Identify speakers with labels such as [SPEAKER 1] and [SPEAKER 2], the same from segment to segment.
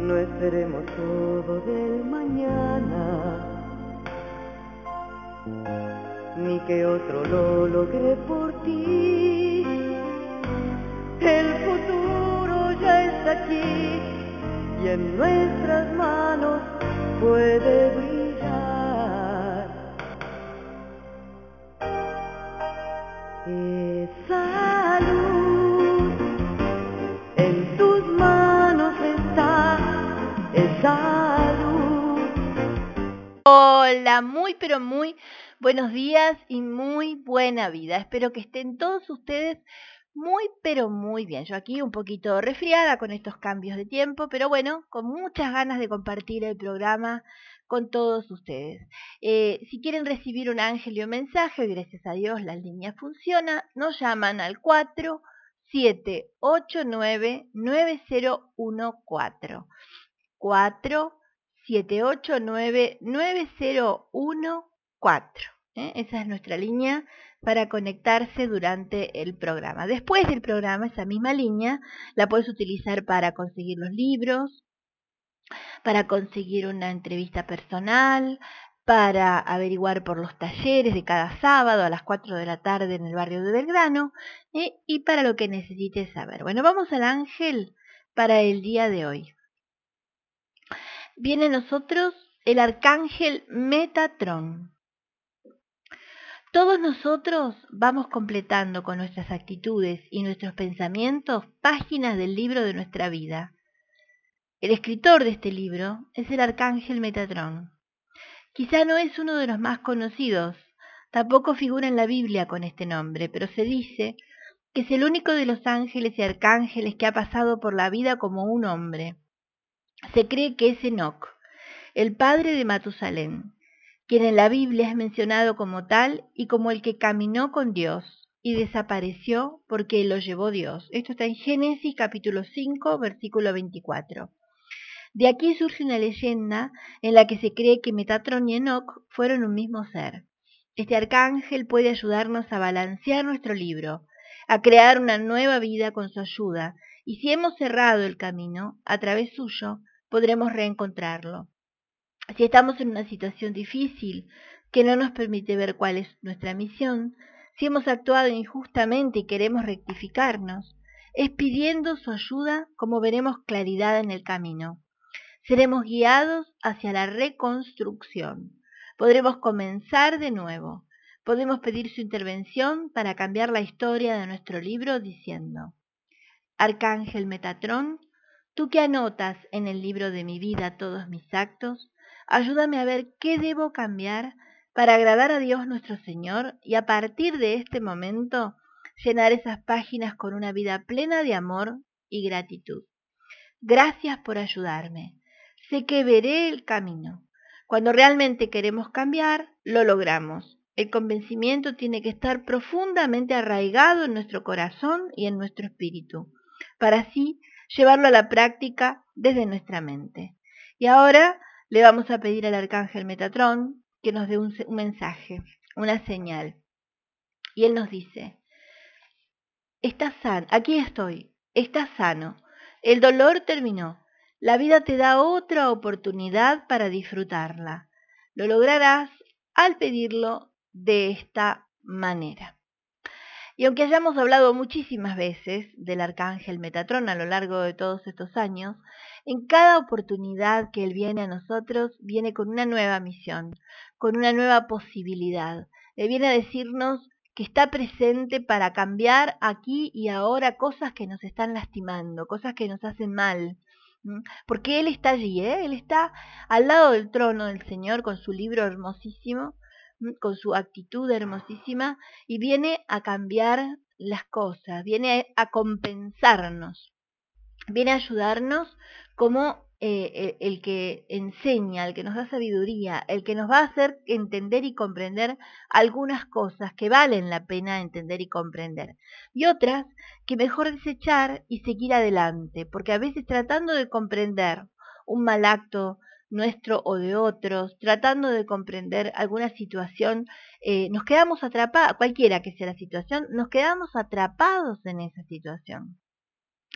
[SPEAKER 1] No esperemos todo del mañana, ni que otro lo logre por ti. El futuro ya está aquí y en nuestras manos puede brillar. Esa luz en tus manos está, esa luz.
[SPEAKER 2] Hola, muy pero muy buenos días y muy buena vida. Espero que estén todos ustedes muy pero muy bien. Yo aquí un poquito resfriada con estos cambios de tiempo, pero bueno, con muchas ganas de compartir el programa con todos ustedes. Si quieren recibir un ángel y un mensaje, gracias a Dios la línea funciona, nos llaman al 4789-9014. 4789-9014. Esa es nuestra línea para conectarse durante el programa. Después del programa, esa misma línea la puedes utilizar para conseguir los libros, para conseguir una entrevista personal, para averiguar por los talleres de cada sábado a las 4 de la tarde en el barrio de Belgrano, y para lo que necesites saber. Bueno, vamos al ángel para el día de hoy. Viene a nosotros el arcángel Metatrón. Todos nosotros vamos completando con nuestras actitudes y nuestros pensamientos páginas del libro de nuestra vida. El escritor de este libro es el arcángel Metatrón. Quizá no es uno de los más conocidos, tampoco figura en la Biblia con este nombre, pero se dice que es el único de los ángeles y arcángeles que ha pasado por la vida como un hombre. Se cree que es Enoc, el padre de Matusalén, quien en la Biblia es mencionado como tal y como el que caminó con Dios y desapareció porque lo llevó Dios. Esto está en Génesis capítulo 5, versículo 24. De aquí surge una leyenda en la que se cree que Metatrón y Enoc fueron un mismo ser. Este arcángel puede ayudarnos a balancear nuestro libro, a crear una nueva vida con su ayuda, y si hemos cerrado el camino, a través suyo podremos reencontrarlo. Si estamos en una situación difícil que no nos permite ver cuál es nuestra misión, si hemos actuado injustamente y queremos rectificarnos, es pidiendo su ayuda como veremos claridad en el camino. Seremos guiados hacia la reconstrucción. Podremos comenzar de nuevo. Podemos pedir su intervención para cambiar la historia de nuestro libro diciendo: Arcángel Metatrón, tú que anotas en el libro de mi vida todos mis actos, ayúdame a ver qué debo cambiar para agradar a Dios nuestro Señor y a partir de este momento llenar esas páginas con una vida plena de amor y gratitud. Gracias por ayudarme. Sé que veré el camino. Cuando realmente queremos cambiar, lo logramos. El convencimiento tiene que estar profundamente arraigado en nuestro corazón y en nuestro espíritu, para así llevarlo a la práctica desde nuestra mente. Y ahora le vamos a pedir al arcángel Metatrón que nos dé un mensaje, una señal. Y él nos dice: estás sano, aquí estoy, estás sano, el dolor terminó, la vida te da otra oportunidad para disfrutarla. Lo lograrás al pedirlo de esta manera. Y aunque hayamos hablado muchísimas veces del arcángel Metatrón a lo largo de todos estos años, en cada oportunidad que él viene a nosotros, viene con una nueva misión, con una nueva posibilidad. Él viene a decirnos que está presente para cambiar aquí y ahora cosas que nos están lastimando, cosas que nos hacen mal. Porque Él está allí, Él está al lado del trono del Señor con su libro hermosísimo, con su actitud hermosísima, y viene a cambiar las cosas, viene a compensarnos, viene a ayudarnos como el que enseña, el que nos da sabiduría, el que nos va a hacer entender y comprender algunas cosas que valen la pena entender y comprender, y otras que mejor desechar y seguir adelante, porque a veces tratando de comprender un mal acto nuestro o de otros, tratando de comprender alguna situación, nos quedamos atrapados, cualquiera que sea la situación, nos quedamos atrapados en esa situación.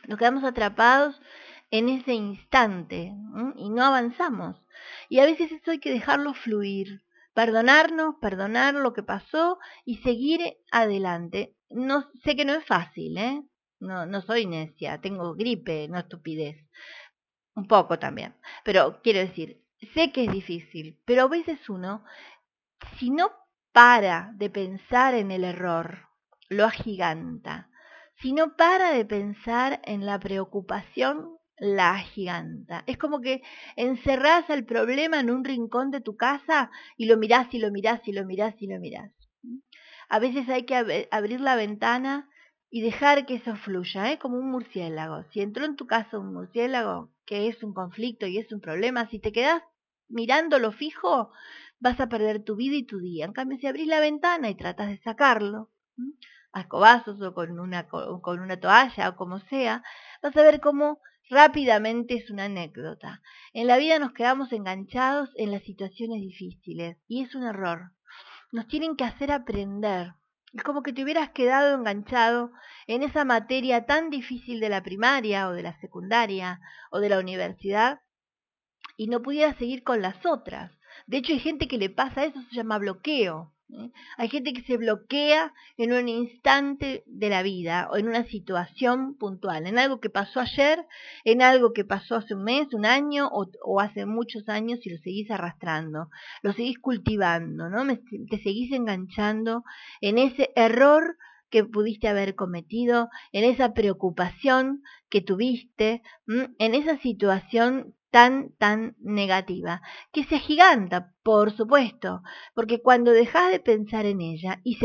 [SPEAKER 2] Nos quedamos atrapados en ese instante y no avanzamos. Y a veces eso hay que dejarlo fluir, perdonarnos, perdonar lo que pasó y seguir adelante. No sé que no es fácil, ¿eh? No soy necia, tengo gripe, no estupidez. Un poco también. Pero quiero decir, sé que es difícil, pero a veces uno, si no para de pensar en el error, lo agiganta. Si no para de pensar en la preocupación, la agiganta. Es como que encerrás al problema en un rincón de tu casa y lo mirás y lo mirás y lo mirás y lo mirás. A veces hay que abrir la ventana y dejar que eso fluya, ¿eh? Como un murciélago. Si entró en tu casa un murciélago, que es un conflicto y es un problema, si te quedás mirándolo fijo, vas a perder tu vida y tu día. En cambio, si abrís la ventana y tratas de sacarlo, a escobazos o con una toalla o como sea, vas a ver cómo rápidamente es una anécdota. En la vida nos quedamos enganchados en las situaciones difíciles y es un error. Nos tienen que hacer aprender. Es como que te hubieras quedado enganchado en esa materia tan difícil de la primaria o de la secundaria o de la universidad y no pudiera seguir con las otras. De hecho, hay gente que le pasa eso, se llama bloqueo. Hay gente que se bloquea en un instante de la vida o en una situación puntual, en algo que pasó ayer, en algo que pasó hace un mes, un año o hace muchos años y lo seguís arrastrando, lo seguís cultivando, ¿no? Te seguís enganchando en ese error que pudiste haber cometido, en esa preocupación que tuviste, en esa situación tan negativa, que se agiganta, por supuesto, porque cuando dejas de pensar en ella, y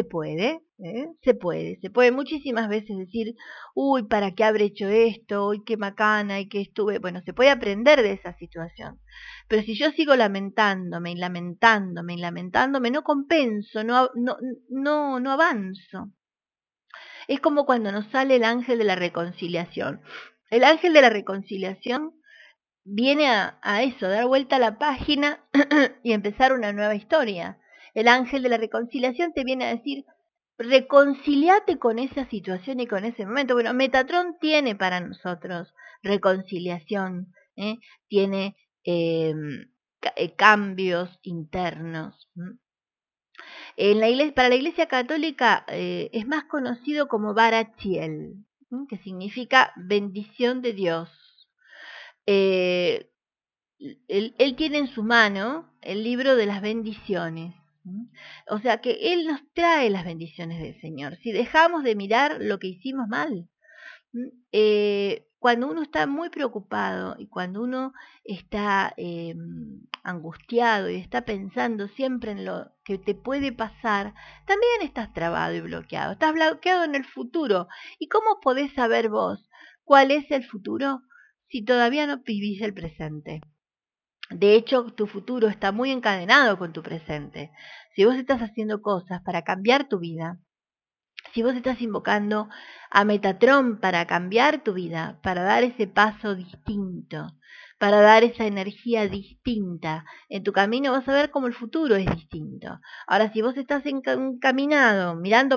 [SPEAKER 2] se puede muchísimas veces decir, uy, ¿para qué habré hecho esto? Uy, qué macana y que estuve, bueno, se puede aprender de esa situación, pero si yo sigo lamentándome y lamentándome y lamentándome, no compenso, no avanzo. Es como cuando nos sale el ángel de la reconciliación. El ángel de la reconciliación viene a eso, dar vuelta a la página y empezar una nueva historia. El ángel de la reconciliación te viene a decir, reconciliate con esa situación y con ese momento. Bueno, Metatron tiene para nosotros reconciliación, tiene cambios internos. Para la Iglesia Católica es más conocido como Barachiel, que significa bendición de Dios. Eh, él tiene en su mano el libro de las bendiciones. O sea que Él nos trae las bendiciones del Señor. Si dejamos de mirar lo que hicimos mal, cuando uno está muy preocupado y cuando uno está angustiado y está pensando siempre en lo que te puede pasar, también estás trabado y bloqueado. Estás bloqueado en el futuro. ¿Y cómo podés saber vos cuál es el futuro si todavía no vivís el presente? De hecho, tu futuro está muy encadenado con tu presente. Si vos estás haciendo cosas para cambiar tu vida, si vos estás invocando a Metatron para cambiar tu vida, para dar ese paso distinto, para dar esa energía distinta en tu camino, vas a ver cómo el futuro es distinto. Ahora, si vos estás encaminado,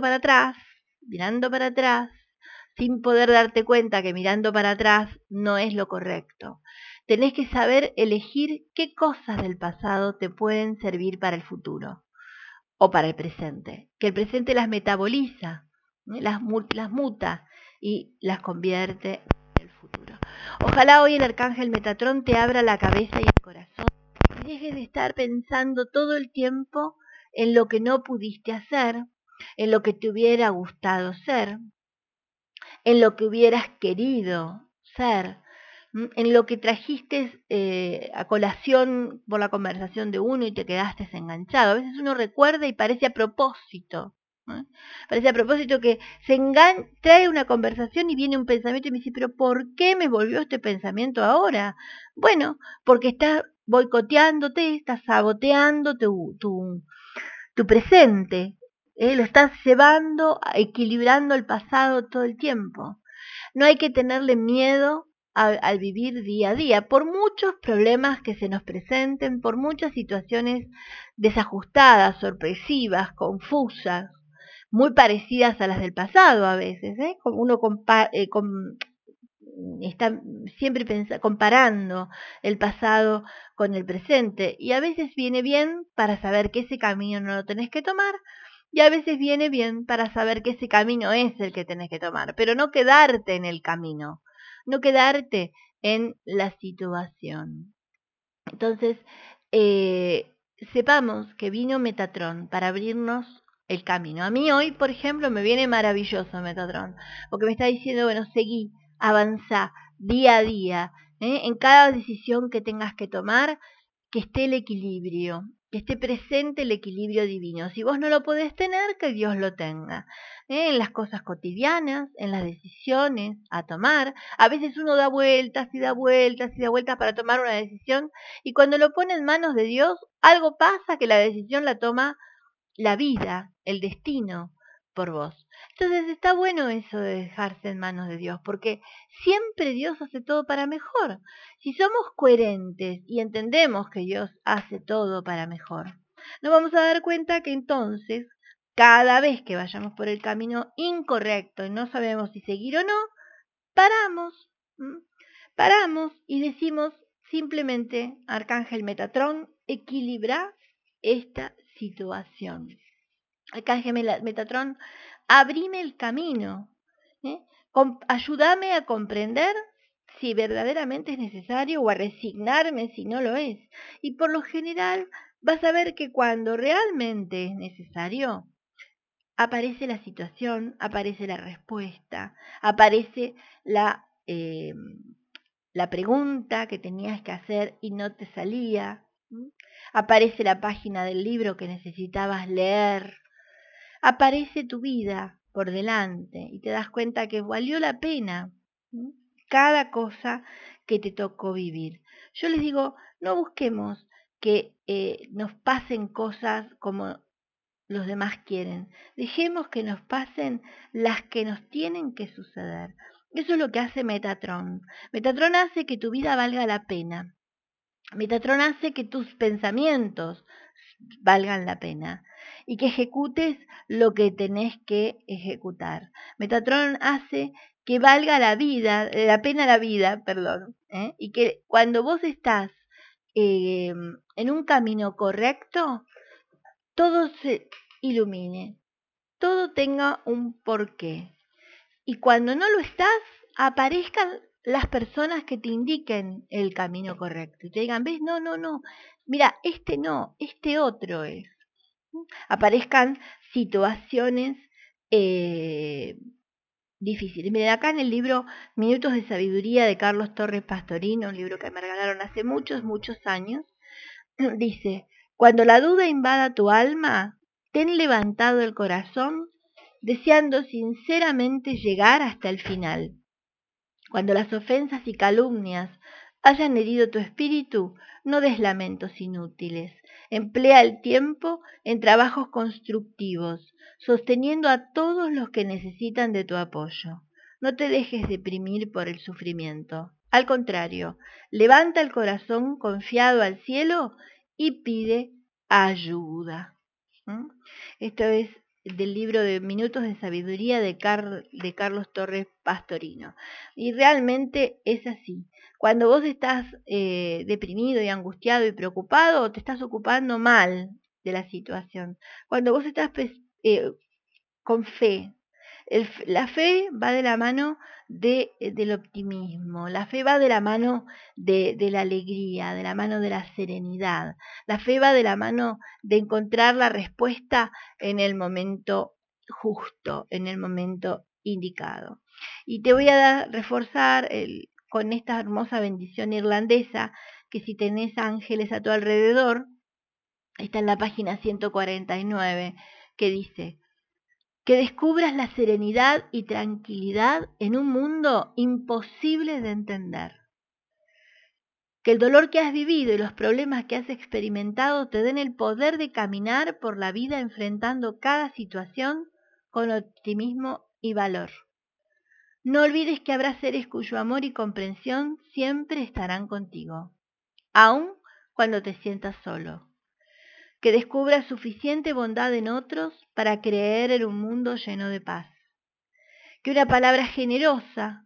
[SPEAKER 2] mirando para atrás, sin poder darte cuenta que mirando para atrás no es lo correcto. Tenés que saber elegir qué cosas del pasado te pueden servir para el futuro o para el presente, que el presente las metaboliza, las muta y las convierte en el futuro. Ojalá hoy el arcángel Metatron te abra la cabeza y el corazón y dejes de estar pensando todo el tiempo en lo que no pudiste hacer, en lo que te hubiera gustado ser, en lo que hubieras querido ser, en lo que trajiste a colación por la conversación de uno y te quedaste enganchado. A veces uno recuerda y parece a propósito. Parece a propósito que trae una conversación y viene un pensamiento y me dice, pero ¿por qué me volvió este pensamiento ahora? Bueno, porque estás boicoteándote, estás saboteando tu presente, lo estás llevando, equilibrando el pasado todo el tiempo. No hay que tenerle miedo al vivir día a día, por muchos problemas que se nos presenten, por muchas situaciones desajustadas, sorpresivas, confusas, muy parecidas a las del pasado a veces, uno está siempre comparando el pasado con el presente, y a veces viene bien para saber que ese camino no lo tenés que tomar, y a veces viene bien para saber que ese camino es el que tenés que tomar, pero no quedarte en el camino, no quedarte en la situación. Entonces, sepamos que vino Metatron para abrirnos el camino. A mí hoy, por ejemplo, me viene maravilloso Metatron, porque me está diciendo, bueno, seguí, avanzá día a día, en cada decisión que tengas que tomar, que esté el equilibrio, que esté presente el equilibrio divino. Si vos no lo podés tener, que Dios lo tenga. En las cosas cotidianas, en las decisiones a tomar. A veces uno da vueltas y da vueltas y da vueltas para tomar una decisión, y cuando lo pone en manos de Dios, algo pasa que la decisión la toma la vida, el destino por vos. Entonces está bueno eso de dejarse en manos de Dios, porque siempre Dios hace todo para mejor. Si somos coherentes y entendemos que Dios hace todo para mejor, nos vamos a dar cuenta que entonces, cada vez que vayamos por el camino incorrecto y no sabemos si seguir o no, paramos, paramos y decimos simplemente, Arcángel Metatrón, equilibra esta situación. Arcángel Metatrón, abrime el camino, ¿eh? Ayúdame a comprender si verdaderamente es necesario o a resignarme si no lo es. Y por lo general vas a ver que cuando realmente es necesario, aparece la situación, aparece la respuesta, aparece la pregunta que tenías que hacer y no te salía. Aparece la página del libro que necesitabas leer. Aparece tu vida por delante y te das cuenta que valió la pena cada cosa que te tocó vivir. Yo les digo, no busquemos que nos pasen cosas como los demás quieren. Dejemos que nos pasen las que nos tienen que suceder. Eso es lo que hace Metatron. Metatron hace que tu vida valga la pena. Metatron hace que tus pensamientos valgan la pena y que ejecutes lo que tenés que ejecutar. Metatron hace que valga la pena la vida, perdón, y que cuando vos estás en un camino correcto, todo se ilumine, todo tenga un porqué. Y cuando no lo estás, aparezcan las personas que te indiquen el camino correcto. Y te digan, ¿ves? No, no, no. Mira, este no, este otro es. Aparezcan situaciones difíciles. Miren, acá en el libro Minutos de Sabiduría de Carlos Torres Pastorino, un libro que me regalaron hace muchos, muchos años, dice, cuando la duda invada tu alma, ten levantado el corazón, deseando sinceramente llegar hasta el final. Cuando las ofensas y calumnias hayan herido tu espíritu, no des lamentos inútiles. Emplea el tiempo en trabajos constructivos, sosteniendo a todos los que necesitan de tu apoyo. No te dejes deprimir por el sufrimiento. Al contrario, levanta el corazón confiado al cielo y pide ayuda. Esto es del libro de Minutos de Sabiduría de Carlos Torres Pastorino. Y realmente es así. Cuando vos estás deprimido y angustiado y preocupado, te estás ocupando mal de la situación. Cuando vos estás con fe, la fe va de la mano del optimismo, la fe va de la mano de la alegría, de la mano de la serenidad, la fe va de la mano de encontrar la respuesta en el momento justo, en el momento indicado. Y te voy a reforzar con esta hermosa bendición irlandesa, que si tenés ángeles a tu alrededor, está en la página 149, que dice: que descubras la serenidad y tranquilidad en un mundo imposible de entender. Que el dolor que has vivido y los problemas que has experimentado te den el poder de caminar por la vida enfrentando cada situación con optimismo y valor. No olvides que habrá seres cuyo amor y comprensión siempre estarán contigo, aun cuando te sientas solo. Que descubras suficiente bondad en otros para creer en un mundo lleno de paz. Que una palabra generosa,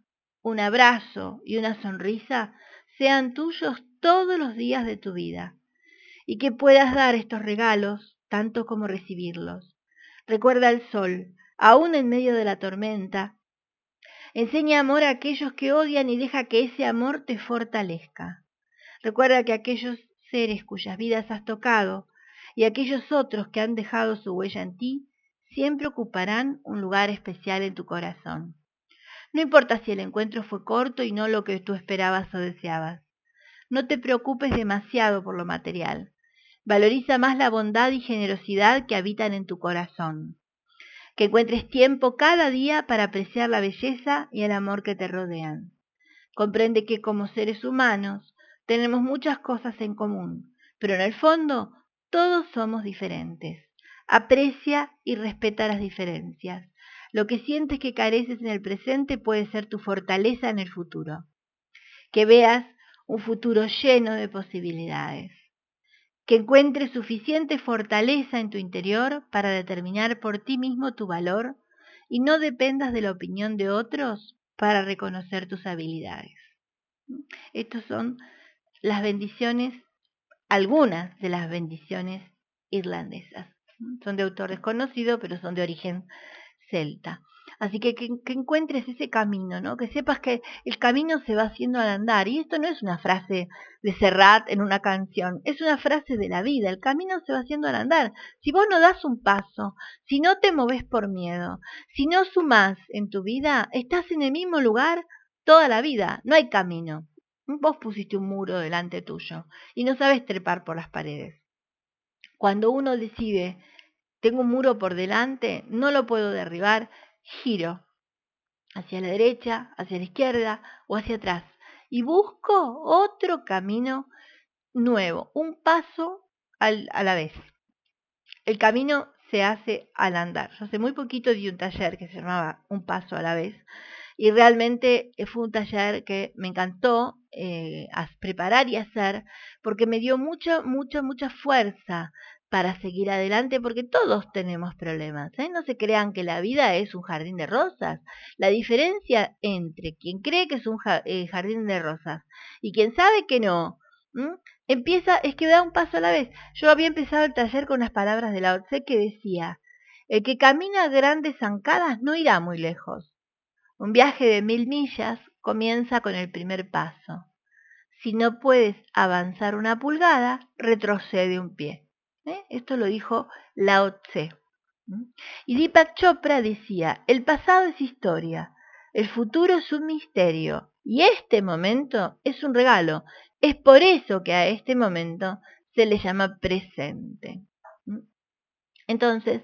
[SPEAKER 2] un abrazo y una sonrisa sean tuyos todos los días de tu vida y que puedas dar estos regalos tanto como recibirlos. Recuerda el sol, aún en medio de la tormenta. Enseña amor a aquellos que odian y deja que ese amor te fortalezca. Recuerda que aquellos seres cuyas vidas has tocado y aquellos otros que han dejado su huella en ti siempre ocuparán un lugar especial en tu corazón. No importa si el encuentro fue corto y no lo que tú esperabas o deseabas. No te preocupes demasiado por lo material. Valoriza más la bondad y generosidad que habitan en tu corazón. Que encuentres tiempo cada día para apreciar la belleza y el amor que te rodean. Comprende que como seres humanos tenemos muchas cosas en común, pero en el fondo todos somos diferentes. Aprecia y respeta las diferencias. Lo que sientes que careces en el presente puede ser tu fortaleza en el futuro. Que veas un futuro lleno de posibilidades. Que encuentres suficiente fortaleza en tu interior para determinar por ti mismo tu valor y no dependas de la opinión de otros para reconocer tus habilidades. Estas son las bendiciones, algunas de las bendiciones irlandesas. Son de autor desconocido, pero son de origen celta. Así que encuentres ese camino, ¿no? Que sepas que el camino se va haciendo al andar. Y esto no es una frase de Serrat en una canción, es una frase de la vida. El camino se va haciendo al andar. Si vos no das un paso, si no te movés por miedo, si no sumás en tu vida, estás en el mismo lugar toda la vida. No hay camino. Vos pusiste un muro delante tuyo y no sabes trepar por las paredes. Cuando uno decide, tengo un muro por delante, no lo puedo derribar, giro hacia la derecha, hacia la izquierda o hacia atrás y busco otro camino nuevo, un paso a la vez. El camino se hace al andar. Yo hace muy poquito di un taller que se llamaba Un Paso a la Vez y realmente fue un taller que me encantó preparar y hacer porque me dio mucha fuerza para seguir adelante porque todos tenemos problemas. No se crean que la vida es un jardín de rosas. La diferencia entre quien cree que es un jardín de rosas y quien sabe que no, es que da un paso a la vez. Yo había empezado el taller con unas palabras de Lao Tse que decía, el que camina a grandes zancadas no irá muy lejos. Un viaje de 1000 millas comienza con el primer paso. Si no puedes avanzar una pulgada, retrocede un pie. Esto lo dijo Lao Tse. Y Deepak Chopra decía, el pasado es historia, el futuro es un misterio y este momento es un regalo. Es por eso que a este momento se le llama presente. Entonces,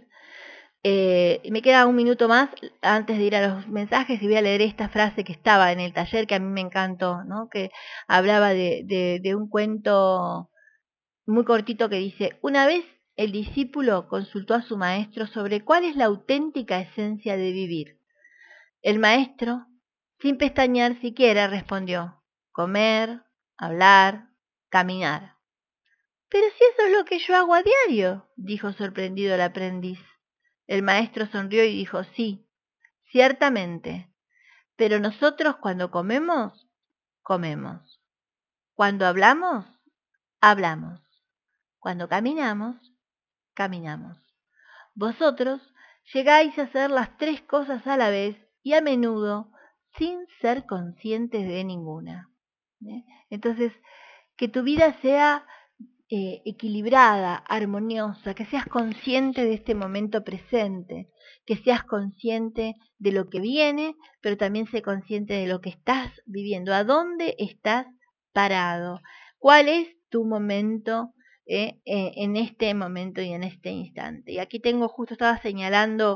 [SPEAKER 2] me queda un minuto más antes de ir a los mensajes y voy a leer esta frase que estaba en el taller que a mí me encantó, ¿no? Que hablaba de un cuento muy cortito que dice, una vez el discípulo consultó a su maestro sobre cuál es la auténtica esencia de vivir. El maestro, sin pestañear siquiera, respondió, comer, hablar, caminar. Pero si eso es lo que yo hago a diario, dijo sorprendido el aprendiz. El maestro sonrió y dijo, sí, ciertamente, pero nosotros cuando comemos, comemos. Cuando hablamos, hablamos. Cuando caminamos, caminamos. Vosotros llegáis a hacer las 3 cosas a la vez y a menudo sin ser conscientes de ninguna. Entonces, que tu vida sea equilibrada, armoniosa, que seas consciente de este momento presente, que seas consciente de lo que viene, pero también sé consciente de lo que estás viviendo, a dónde estás parado, cuál es tu momento en este momento y en este instante. Y aquí tengo, justo estaba señalando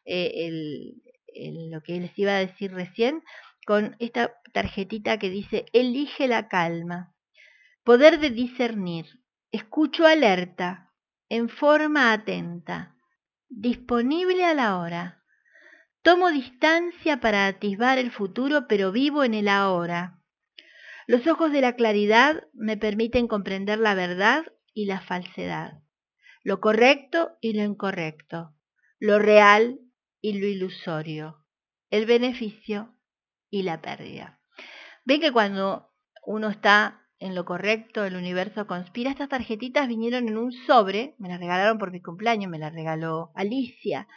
[SPEAKER 2] lo que les iba a decir recién, con esta tarjetita que dice, elige la calma. Poder de discernir. Escucho alerta, en forma atenta, disponible a la hora. Tomo distancia para atisbar el futuro, pero vivo en el ahora. Los ojos de la claridad me permiten comprender la verdad y la falsedad, lo correcto y lo incorrecto, lo real y lo ilusorio, el beneficio y la pérdida. Ven que cuando uno está en lo correcto, el universo conspira. Estas tarjetitas vinieron en un sobre, me las regalaron por mi cumpleaños, me las regaló Alicia,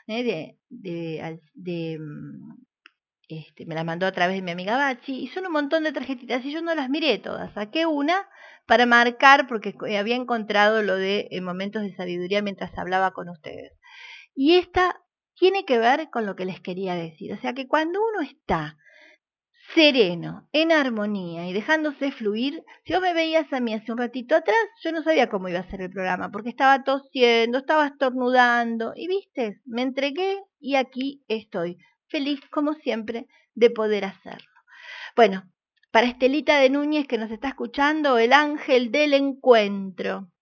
[SPEAKER 2] me las mandó a través de mi amiga Bachi, y son un montón de tarjetitas, y yo no las miré todas, saqué una para marcar, porque había encontrado lo de momentos de sabiduría mientras hablaba con ustedes. Y esta tiene que ver con lo que les quería decir, o sea que cuando uno está sereno, en armonía y dejándose fluir. Si vos me veías a mí hace un ratito atrás, yo no sabía cómo iba a ser el programa, porque estaba tosiendo, estaba estornudando, y viste, me entregué y aquí estoy, feliz como siempre de poder hacerlo. Bueno, para Estelita de Núñez que nos está escuchando, el ángel del encuentro.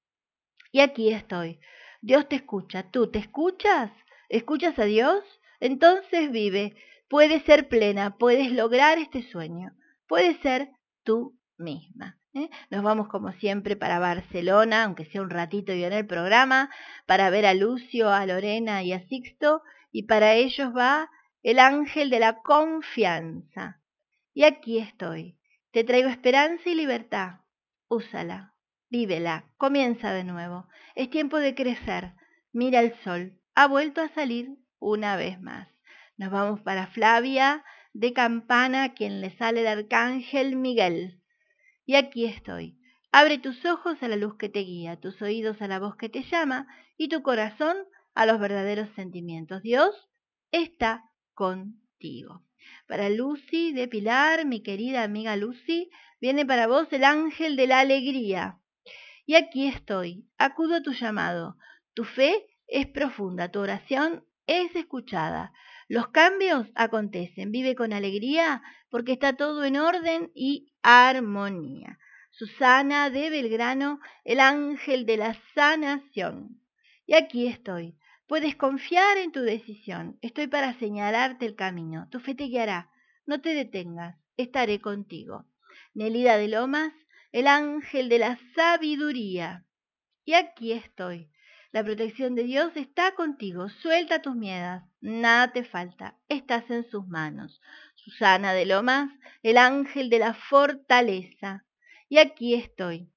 [SPEAKER 2] Y aquí estoy. Dios te escucha. ¿Tú te escuchas? ¿Escuchas a Dios? Entonces vive. Puedes ser plena, puedes lograr este sueño. Puedes ser tú misma. Nos vamos como siempre para Barcelona, aunque sea un ratito y en el programa, para ver a Lucio, a Lorena y a Sixto, y para ellos va el ángel de la confianza. Y aquí estoy. Te traigo esperanza y libertad. Úsala. Vívela, comienza de nuevo. Es tiempo de crecer. Mira el sol. Ha vuelto a salir una vez más. Nos vamos para Flavia de Campana, quien le sale el arcángel Miguel. Y aquí estoy. Abre tus ojos a la luz que te guía, tus oídos a la voz que te llama y tu corazón a los verdaderos sentimientos. Dios está contigo. Para Lucy de Pilar, mi querida amiga Lucy, viene para vos el ángel de la alegría. Y aquí estoy, acudo a tu llamado. Tu fe es profunda, tu oración es escuchada. Los cambios acontecen, vive con alegría porque está todo en orden y armonía. Susana de Belgrano, el ángel de la sanación. Y aquí estoy. Puedes confiar en tu decisión. Estoy para señalarte el camino. Tu fe te guiará. No te detengas. Estaré contigo. Nelida de Lomas, el ángel de la sabiduría. Y aquí estoy. La protección de Dios está contigo. Suelta tus miedos. Nada te falta. Estás en sus manos. Susana de Lomas, el ángel de la fortaleza. Y aquí estoy.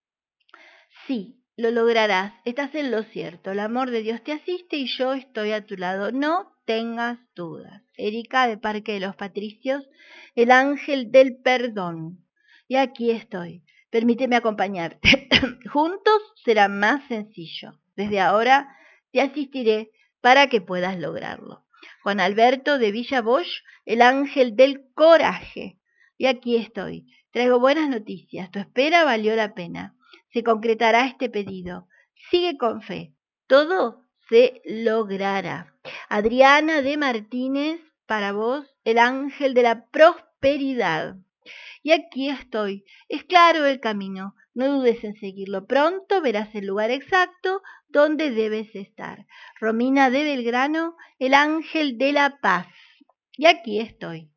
[SPEAKER 2] Sí, lo lograrás. Estás en lo cierto. El amor de Dios te asiste y yo estoy a tu lado. No tengas dudas. Erika de Parque de los Patricios, el ángel del perdón. Y aquí estoy. Permíteme acompañarte. Juntos será más sencillo. Desde ahora te asistiré para que puedas lograrlo. Juan Alberto de Villa Bosch, el ángel del coraje. Y aquí estoy. Traigo buenas noticias. Tu espera valió la pena. Se concretará este pedido. Sigue con fe. Todo se logrará. Adriana de Martínez, para vos, el ángel de la prosperidad. Y aquí estoy. Es claro el camino. No dudes en seguirlo. Pronto verás el lugar exacto donde debes estar. Romina de Belgrano, el ángel de la paz. Y aquí estoy.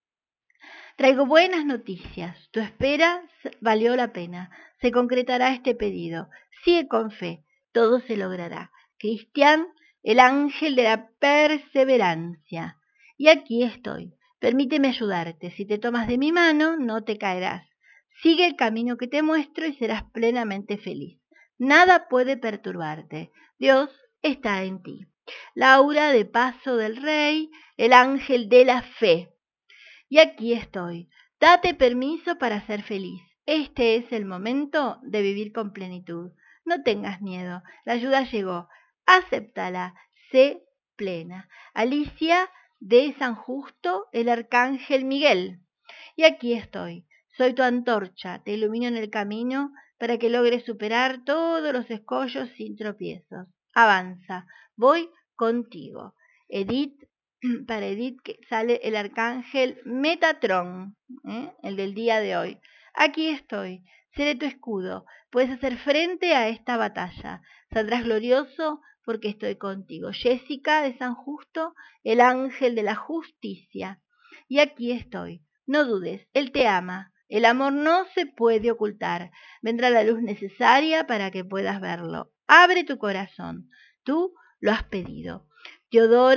[SPEAKER 2] Traigo buenas noticias. Tu espera valió la pena. Se concretará este pedido. Sigue con fe. Todo se logrará. Cristian, el ángel de la perseverancia. Y aquí estoy. Permíteme ayudarte. Si te tomas de mi mano, no te caerás. Sigue el camino que te muestro y serás plenamente feliz. Nada puede perturbarte. Dios está en ti. Laura de Paso del Rey, el ángel de la fe. Y aquí estoy. Date permiso para ser feliz. Este es el momento de vivir con plenitud. No tengas miedo. La ayuda llegó. Acéptala. Sé plena. Alicia de San Justo, el arcángel Miguel. Y aquí estoy. Soy tu antorcha. Te ilumino en el camino para que logres superar todos los escollos sin tropiezos. Avanza. Voy contigo. Edith, para Edith que sale el arcángel Metatron, el del día de hoy. Aquí estoy, seré tu escudo, puedes hacer frente a esta batalla, saldrás glorioso porque estoy contigo. Jessica de San Justo, el ángel de la justicia. Y aquí estoy, no dudes, Él te ama. El amor no se puede ocultar. Vendrá la luz necesaria para que puedas verlo. Abre tu corazón. Tú lo has pedido. Teodora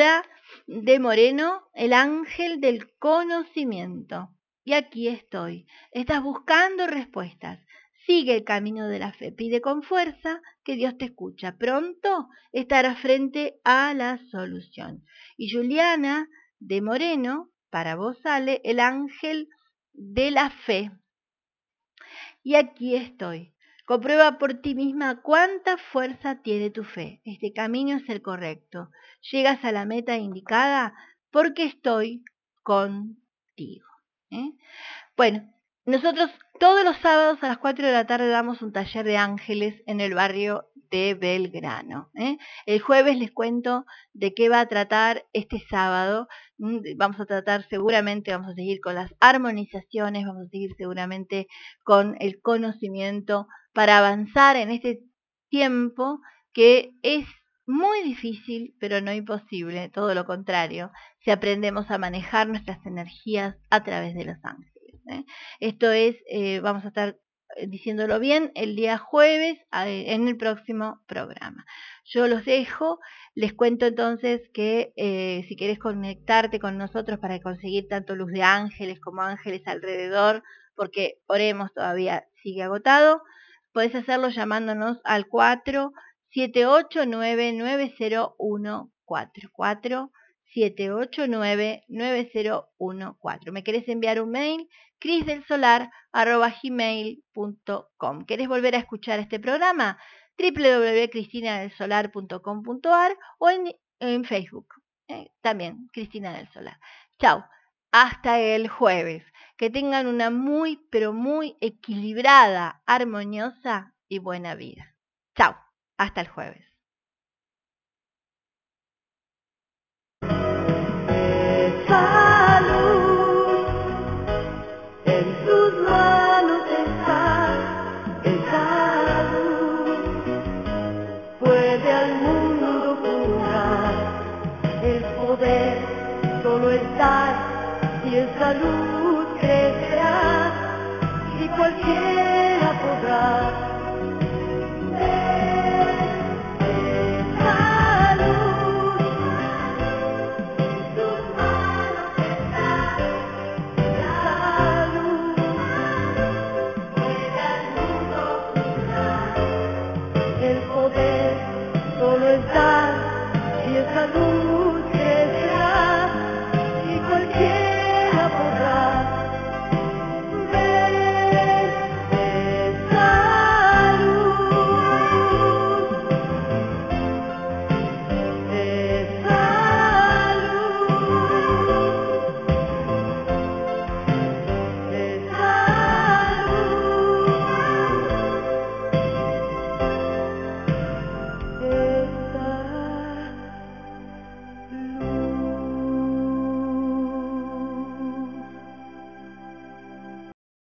[SPEAKER 2] de Moreno, el ángel del conocimiento. Y aquí estoy. Estás buscando respuestas. Sigue el camino de la fe. Pide con fuerza que Dios te escucha. Pronto estarás frente a la solución. Y Juliana de Moreno, para vos sale el ángel de la fe. Y aquí estoy. Comprueba por ti misma cuánta fuerza tiene tu fe. Este camino es el correcto. Llegas a la meta indicada porque estoy contigo. ¿Eh? Bueno, nosotros todos los sábados a las 4 de la tarde damos un taller de ángeles en el barrio de Belgrano. El jueves les cuento de qué va a tratar este sábado. Vamos a tratar seguramente, vamos a seguir con las armonizaciones, vamos a seguir seguramente con el conocimiento para avanzar en este tiempo que es muy difícil, pero no imposible, todo lo contrario, si aprendemos a manejar nuestras energías a través de los ángeles. Esto es, vamos a estar diciéndolo bien el día jueves en el próximo programa. Yo los dejo, les cuento entonces que si querés conectarte con nosotros para conseguir tanto luz de ángeles como ángeles alrededor, porque oremos todavía sigue agotado, podés hacerlo llamándonos al 478-99014, 478-99014. ¿Me querés enviar un mail? crisdelsolar@gmail.com. ¿Querés volver a escuchar este programa? www.cristinadelsolar.com.ar o en Facebook. También, Cristina del Solar. Chau. Hasta el jueves. Que tengan una muy, pero muy equilibrada, armoniosa y buena vida. Chau. Hasta el jueves.
[SPEAKER 1] En tus manos está esa luz, puede al mundo curar, el poder solo está y esa luz crecerá, y cualquier